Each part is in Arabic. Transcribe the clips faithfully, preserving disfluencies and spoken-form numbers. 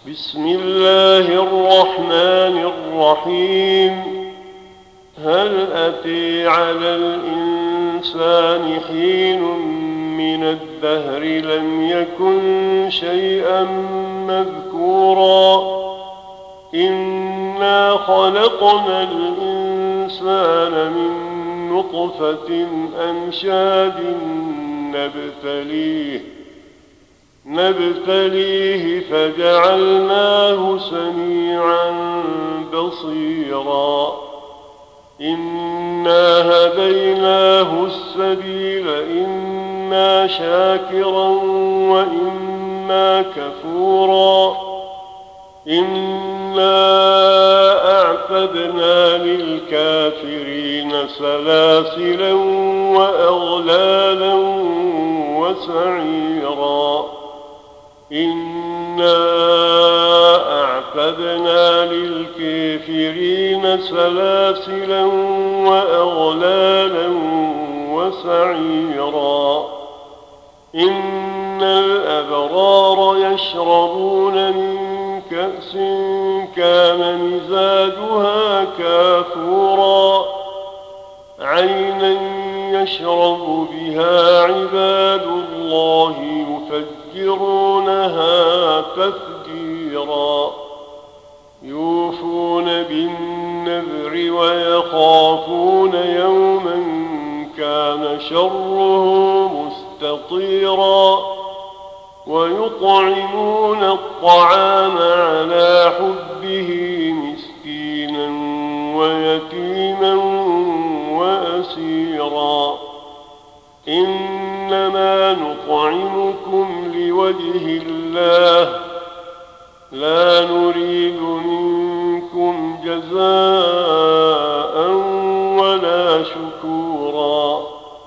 بسم الله الرحمن الرحيم. هل أتي على الإنسان حين من الدهر لم يكن شيئا مذكورا إنا خلقنا الإنسان من نطفة أمشاج نبتليه نبتليه فجعلناه سميعا بصيرا إنا هديناه السبيل إما شاكرا وإما كفورا إنا أعتدنا للكافرين سلاسلا وأغلالا وسعيرا إنا أعتدنا للكافرين سلاسلا وأغلالا وسعيرا إن الأبرار يشربون من كأس كان مزاجها كافورا عينا يشرب بها عباد الله يفجرونها تفجيرا يوفون بالنذر ويخافون يوما كان شره مستطيرا ويطعمون الطعام على حبه مسكينا ويتيما وأسيرا إنما نطعمكم لوجه الله لا نريد منكم جزاء ولا شكورا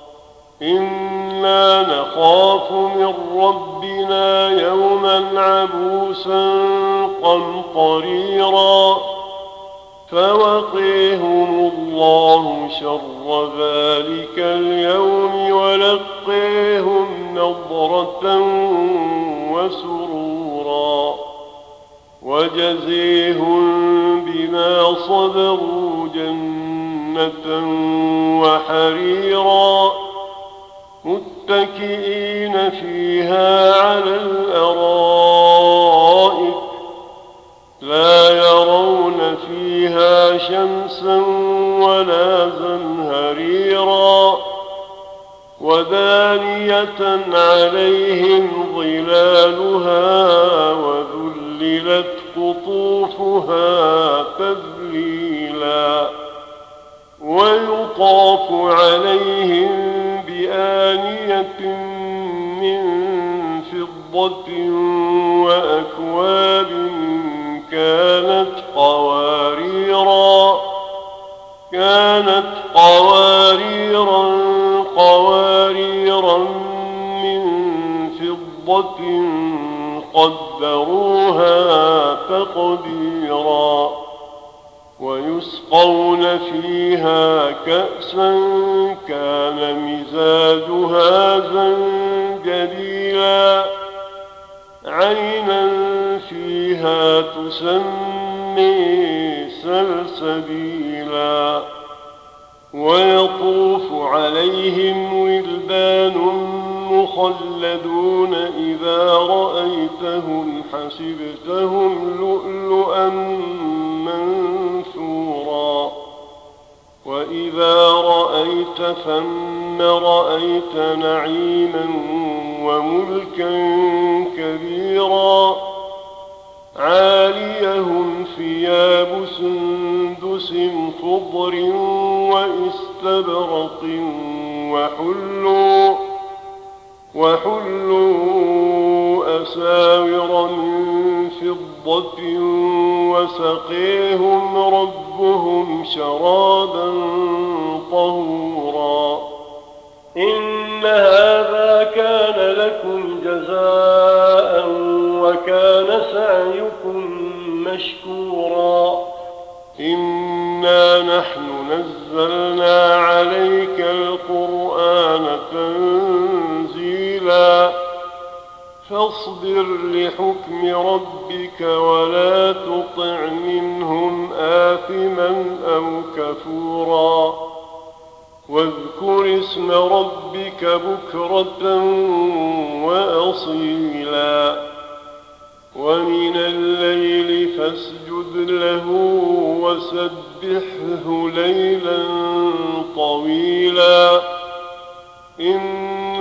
إنا نخاف من ربنا يوما عبوسا قمطريرا فوقيهم الله شر ذلك اليوم ولقيهم نضرة وسرورا وجزيهم بما صبروا جنة وحريرا متكئين فيها على الأرائك لا يرون فيها شمسا ولا زمهريرا ودانية عليهم ظلالها وذللت قطوفها تذليلا ويطاف عليهم بآنية من فضة وأكواب كانت قواريرا كانت قواريرا قواريرا من فضة قدروها تقديرا ويسقون فيها كأسا كان مزاجها زنجبيلا عينا فيها تسمي سلسبيلا ويطوف عليهم ولدان مخلدون إذا رأيتهم حسبتهم لؤلؤا منثورا وإذا رأيت ثم رأيت نعيما وملكا كبيرا عاليهم ثياب سندس خضر واستبرق وحلوا وحلوا أساور من فضة وسقيهم ربهم شرابا طهورا إن هذا كان لكم جزاء وكان سعيكم مشكورا إنا نحن نزلنا عليك القرآن تنزيلا فاصبر لحكم ربك ولا تطع منهم آثما أو كفورا واذكر اسم ربك بكرة وأصيلا ومن الليل فاسجد له وسبحه ليلا طويلا إن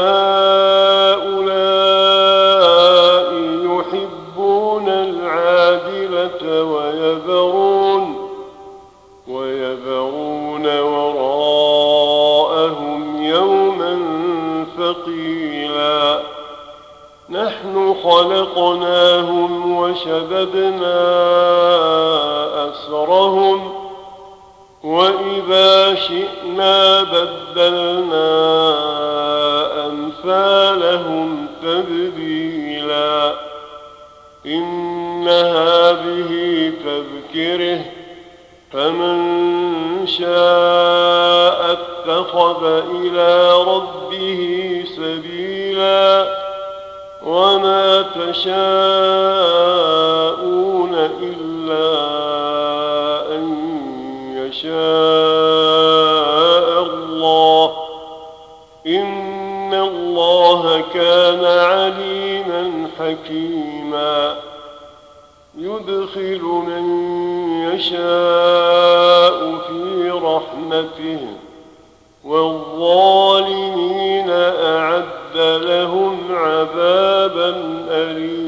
هؤلاء يحبون العاجلة ويذرون ويذرون وراءهم يوما ثقيلا نحن خلقناهم وشددنا أسرهم وإذا شئنا بدلنا أمثالهم تبديلا إن هذه تذكره فمن شاء اتخذ إلى ربه سبيلا وما تشاءون إلا أن يشاء الله إن الله كان عليما حكيما يدخل من يشاء في رحمته والظالمين أعد لهم عذابا أليما